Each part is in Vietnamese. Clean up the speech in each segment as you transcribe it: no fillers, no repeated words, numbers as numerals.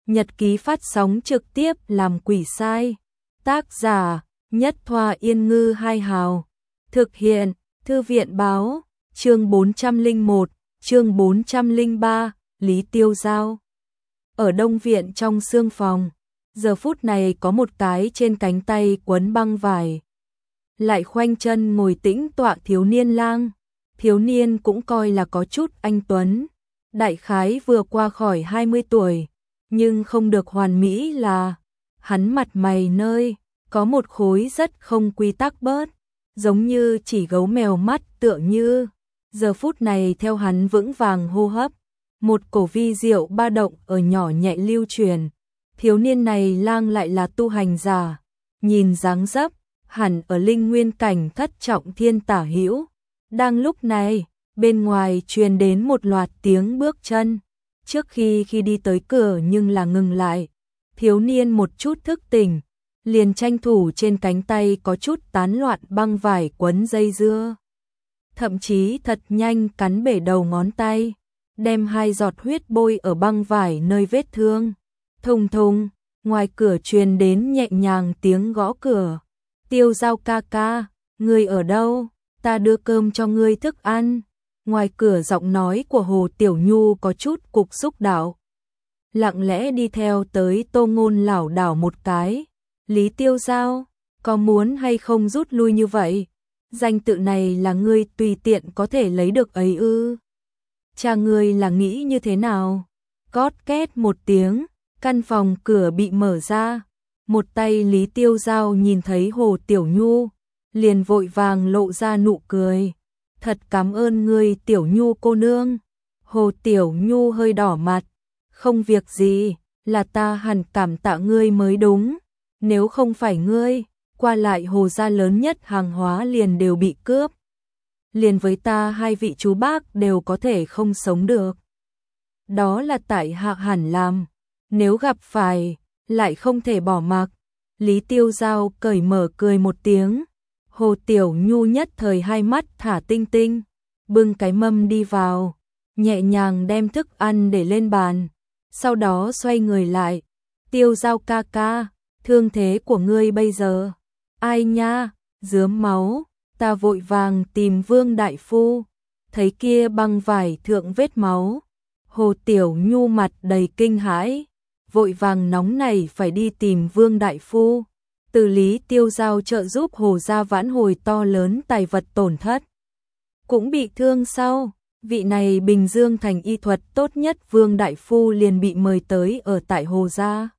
Nhật ký phát sóng trực tiếp làm quỷ sai. Tác giả: Nhất Thoa Yên Ngư Hai Hào. Thực hiện: Thư viện báo. Chương 401, chương 403, Lý Tiêu Giao. Ở Đông Viện trong sương phòng, giờ phút này có một cái trên cánh tay quấn băng vải, lại khoanh chân ngồi tĩnh tọa thiếu niên lang. Thiếu niên cũng coi là có chút anh tuấn, đại khái vừa qua khỏi 20 tuổi, nhưng không được hoàn mỹ là hắn mặt mày nơi có một khối rất không quy tắc bớt, giống như chỉ gấu mèo mắt, tựa như giờ phút này theo hắn vững vàng hô hấp, một cổ vi diệu ba động ở nhỏ nhẹ lưu truyền. Thiếu niên này lang lại là tu hành giả, nhìn dáng dấp hẳn ở linh nguyên cảnh thất trọng thiên tả hữu. Đang lúc này, bên ngoài truyền đến một loạt tiếng bước chân. Trước khi đi tới cửa nhưng là ngừng lại. Thiếu niên một chút thức tỉnh, liền tranh thủ trên cánh tay có chút tán loạn băng vải quấn dây dưa. Thậm chí thật nhanh cắn bể đầu ngón tay, đem 2 giọt huyết bôi ở băng vải nơi vết thương. Thùng thùng, ngoài cửa truyền đến nhẹ nhàng tiếng gõ cửa. Tiêu Giao ca ca, ngươi ở đâu? Ta đưa cơm cho ngươi thức ăn. Ngoài cửa giọng nói của Hồ Tiểu Nhu có chút cục xúc đạo. Lặng lẽ đi theo tới Tô Ngôn lảo đảo một cái. Lý Tiêu Giao, có muốn hay không rút lui như vậy? Danh tự này là ngươi tùy tiện có thể lấy được ấy ư? Cha ngươi là nghĩ như thế nào? Cót két một tiếng, căn phòng cửa bị mở ra. Một tay Lý Tiêu Giao nhìn thấy Hồ Tiểu Nhu, liền vội vàng lộ ra nụ cười. Thật cảm ơn ngươi Tiểu Nhu cô nương. Hồ Tiểu Nhu hơi đỏ mặt. Không việc gì, là ta hẳn cảm tạ ngươi mới đúng. Nếu không phải ngươi, qua lại Hồ gia lớn nhất hàng hóa liền đều bị cướp. Liền với ta 2 vị chú bác đều có thể không sống được. Đó là tại hạ hẳn làm. Nếu gặp phải, lại không thể bỏ mặc. Lý Tiêu Giao cởi mở cười một tiếng. Hồ Tiểu Nhu nhất thời 2 mắt thả tinh tinh, bưng cái mâm đi vào, nhẹ nhàng đem thức ăn để lên bàn, sau đó xoay người lại. Tiêu Giao ca ca, thương thế của ngươi bây giờ? Ai nha, rớm máu, ta vội vàng tìm Vương đại phu, thấy kia băng vải thượng vết máu. Hồ Tiểu Nhu mặt đầy kinh hãi, vội vàng nóng nảy phải đi tìm Vương đại phu. Từ Lý Tiêu Giao trợ giúp Hồ gia vãn hồi to lớn tài vật tổn thất. Cũng bị thương sau, vị này Bình Dương thành y thuật tốt nhất Vương đại phu liền bị mời tới ở tại Hồ gia.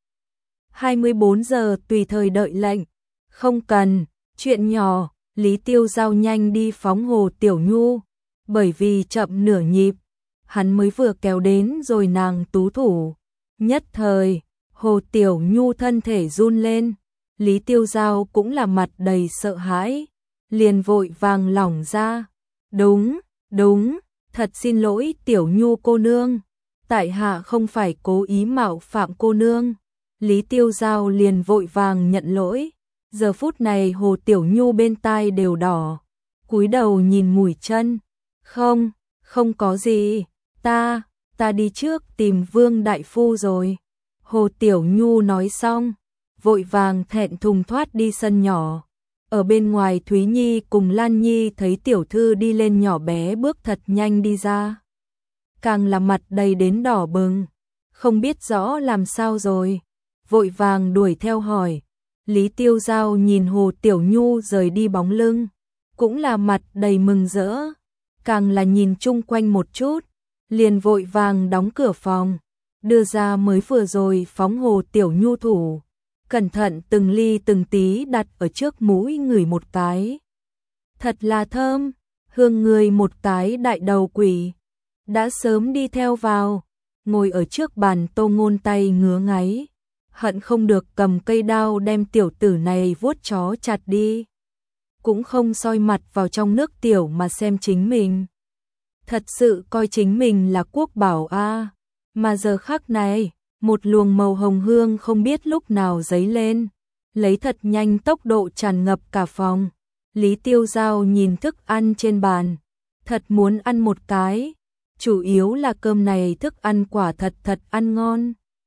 24 giờ tùy thời đợi lệnh. Không cần, chuyện nhỏ. Lý Tiêu Giao nhanh đi phóng Hồ Tiểu Nhu, bởi vì chậm nửa nhịp, hắn mới vừa kéo đến rồi nàng tú thủ. Nhất thời, Hồ Tiểu Nhu thân thể run lên. Lý Tiêu Giao cũng là mặt đầy sợ hãi, liền vội vàng lỏng ra. Đúng, thật xin lỗi Tiểu Nhu cô nương, tại hạ không phải cố ý mạo phạm cô nương. Lý Tiêu Giao liền vội vàng nhận lỗi. Giờ phút này Hồ Tiểu Nhu bên tai đều đỏ, cúi đầu nhìn mũi chân. Không có gì, ta đi trước tìm Vương đại phu rồi. Hồ Tiểu Nhu nói xong, vội vàng thẹn thùng thoát đi sân nhỏ. Ở bên ngoài Thúy Nhi cùng Lan Nhi thấy tiểu thư đi lên nhỏ bé bước thật nhanh đi ra, càng là mặt đầy đến đỏ bừng, không biết rõ làm sao rồi, vội vàng đuổi theo hỏi. Lý Tiêu Giao nhìn Hồ Tiểu Nhu rời đi bóng lưng, cũng là mặt đầy mừng rỡ, càng là nhìn chung quanh một chút, liền vội vàng đóng cửa phòng, đưa ra mới vừa rồi phóng Hồ Tiểu Nhu thủ. Cẩn thận từng ly từng tí đặt ở trước mũi ngửi một cái. Thật là thơm, hương người một cái đại đầu quỷ. Đã sớm đi theo vào, ngồi ở trước bàn Tô Ngôn tay ngứa ngáy, hận không được cầm cây đao đem tiểu tử này vuốt chó chặt đi. Cũng không soi mặt vào trong nước tiểu mà xem chính mình. Thật sự coi chính mình là quốc bảo a. Mà giờ khắc này, một luồng màu hồng hương không biết lúc nào dấy lên, lấy thật nhanh tốc độ tràn ngập cả phòng. Lý Tiêu Giao nhìn thức ăn trên bàn, thật muốn ăn một cái, chủ yếu là cơm này thức ăn quả thật ăn ngon.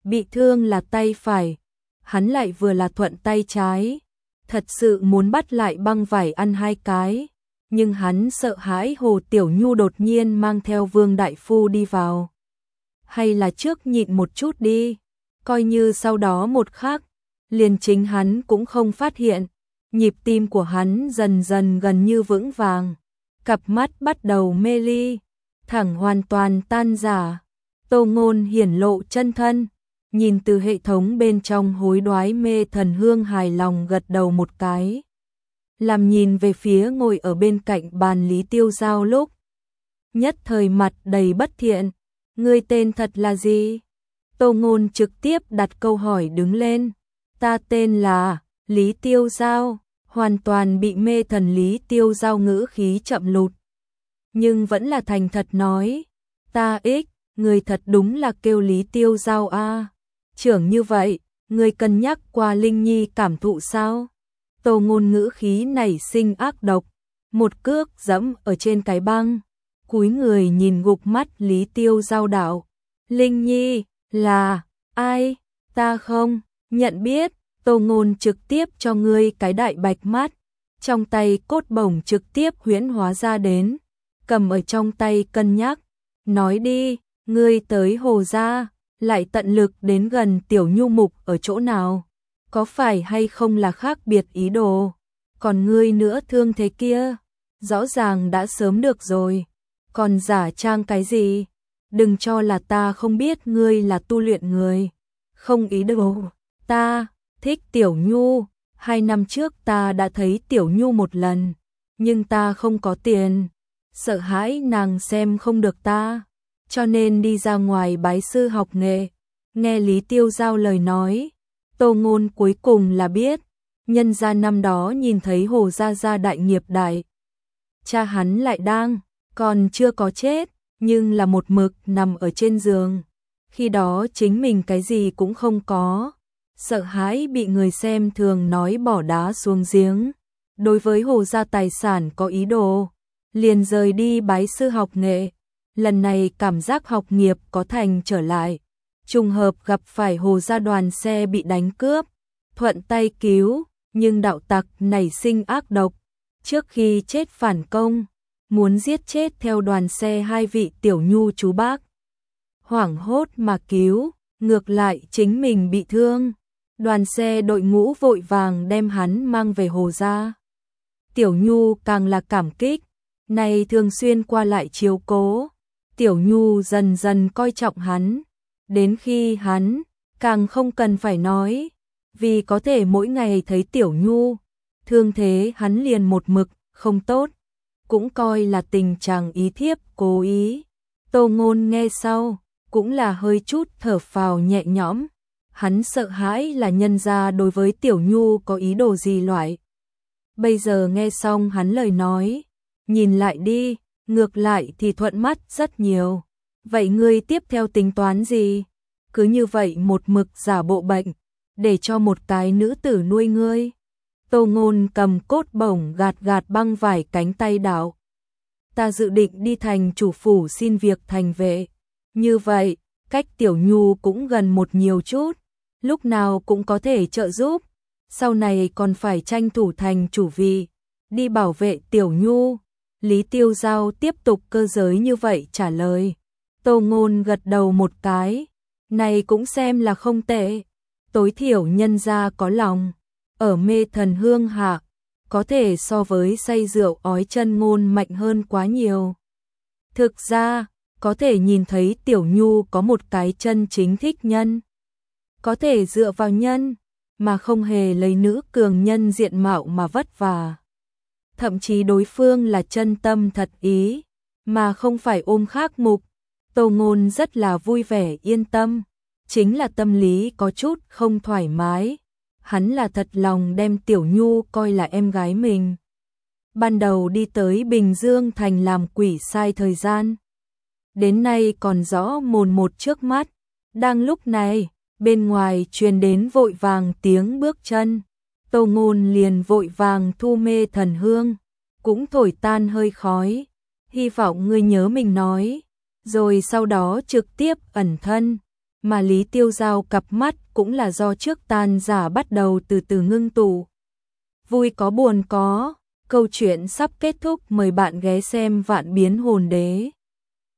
bị thương là tay phải, hắn lại vừa là thuận tay trái, thật sự muốn bắt lại băng vải ăn hai cái, nhưng hắn sợ hãi Hồ Tiểu Nhu đột nhiên mang theo Vương đại phu đi vào. Hay là trước nhịn một chút đi, coi như sau đó một khắc, liền chính hắn cũng không phát hiện, nhịp tim của hắn dần dần gần như vững vàng, cặp mắt bắt đầu mê ly, thẳng hoàn toàn tan rã. Tô Ngôn hiển lộ chân thân, nhìn từ hệ thống bên trong hối đoái mê thần hương hài lòng gật đầu một cái. Làm nhìn về phía ngồi ở bên cạnh bàn Lý Tiêu Giao lúc nhất thời mặt đầy bất thiện, ngươi tên thật là gì? Tô Ngôn trực tiếp đặt câu hỏi đứng lên, ta tên là Lý Tiêu Giao, hoàn toàn bị mê thần Lý Tiêu Giao ngữ khí chậm lụt. Nhưng vẫn là thành thật nói, ta người thật đúng là kêu Lý Tiêu Giao a. Trưởng như vậy, người cân nhắc qua Linh Nhi cảm thụ sao? Tô Ngôn ngữ khí nảy sinh ác độc, một cước giẫm ở trên cái băng, cúi người nhìn gục mắt Lý Tiêu Giao đạo. Linh Nhi, là, ai? Ta không, nhận biết. Tô Ngôn trực tiếp cho ngươi cái đại bạch mắt, trong tay cốt bổng trực tiếp huyễn hóa ra đến, cầm ở trong tay cân nhắc, nói đi, ngươi tới Hồ gia, lại tận lực đến gần Tiểu Nhu mục ở chỗ nào, có phải hay không là khác biệt ý đồ, còn ngươi nữa thương thế kia, rõ ràng đã sớm được rồi, còn giả trang cái gì, đừng cho là ta không biết ngươi là tu luyện người, không ý đồ, ta thích Tiểu Nhu, 2 năm trước ta đã thấy Tiểu Nhu một lần, nhưng ta không có tiền, sợ hãi nàng xem không được ta, cho nên đi ra ngoài bái sư học nghệ. Nghe Lý Tiêu Giao lời nói, Tô Ngôn cuối cùng là biết, nhân gia năm đó nhìn thấy Hồ gia gia đại nghiệp đại. Cha hắn lại đang, còn chưa có chết, nhưng là một mực nằm ở trên giường. Khi đó chính mình cái gì cũng không có, sợ hãi bị người xem thường nói bỏ đá xuống giếng. Đối với Hồ gia tài sản có ý đồ, liền rời đi bái sư học nghệ. Lần này cảm giác học nghiệp có thành trở lại. Trùng hợp gặp phải Hồ gia đoàn xe bị đánh cướp, thuận tay cứu, nhưng đạo tặc nảy sinh ác độc. Trước khi chết phản công, muốn giết chết theo đoàn xe 2 vị Tiểu Nhu chú bác. Hoảng hốt mà cứu, ngược lại chính mình bị thương. Đoàn xe đội ngũ vội vàng đem hắn mang về Hồ gia. Tiểu Nhu càng là cảm kích, này thường xuyên qua lại chiếu cố. Tiểu Nhu dần dần coi trọng hắn, đến khi hắn càng không cần phải nói, vì có thể mỗi ngày thấy Tiểu Nhu, thương thế hắn liền một mực không tốt, cũng coi là tình trạng ý thiếp cố ý. Tô Ngôn nghe sau, cũng là hơi chút thở phào nhẹ nhõm, hắn sợ hãi là nhân gia đối với Tiểu Nhu có ý đồ gì loại. Bây giờ nghe xong hắn lời nói, nhìn lại đi, ngược lại thì thuận mắt rất nhiều. Vậy ngươi tiếp theo tính toán gì? Cứ như vậy một mực giả bộ bệnh, để cho một cái nữ tử nuôi ngươi. Tô Ngôn cầm cốt bổng gạt gạt băng vải cánh tay đạo. Ta dự định đi thành chủ phủ xin việc thành vệ. Như vậy, cách Tiểu Nhu cũng gần một nhiều chút, lúc nào cũng có thể trợ giúp. Sau này còn phải tranh thủ thành chủ vị, đi bảo vệ Tiểu Nhu. Lý Tiêu Giao tiếp tục cơ giới như vậy trả lời. Tô Ngôn gật đầu một cái, này cũng xem là không tệ, tối thiểu nhân gia có lòng, ở mê thần hương hạ, có thể so với say rượu ói chân ngôn mạnh hơn quá nhiều. Thực ra, có thể nhìn thấy Tiểu Nhu có một cái chân chính thích nhân, có thể dựa vào nhân, mà không hề lấy nữ cường nhân diện mạo mà vất vả. Thậm chí đối phương là chân tâm thật ý, mà không phải ôm khác mục. Tô Ngôn rất là vui vẻ yên tâm, chính là tâm lý có chút không thoải mái. Hắn là thật lòng đem Tiểu Nhu coi là em gái mình. Ban đầu đi tới Bình Dương thành làm quỷ sai thời gian, đến nay còn rõ mồn một trước mắt. Đang lúc này, bên ngoài truyền đến vội vàng tiếng bước chân. Tô Ngôn liền vội vàng thu mê thần hương, cũng thổi tan hơi khói. Hy vọng ngươi nhớ mình nói, rồi sau đó trực tiếp ẩn thân. mà Lý Tiêu Giao cặp mắt cũng là do trước tan giả bắt đầu từ từ ngưng tụ. Vui có buồn có, câu chuyện sắp kết thúc, mời bạn ghé xem Vạn Biến Hồn Đế.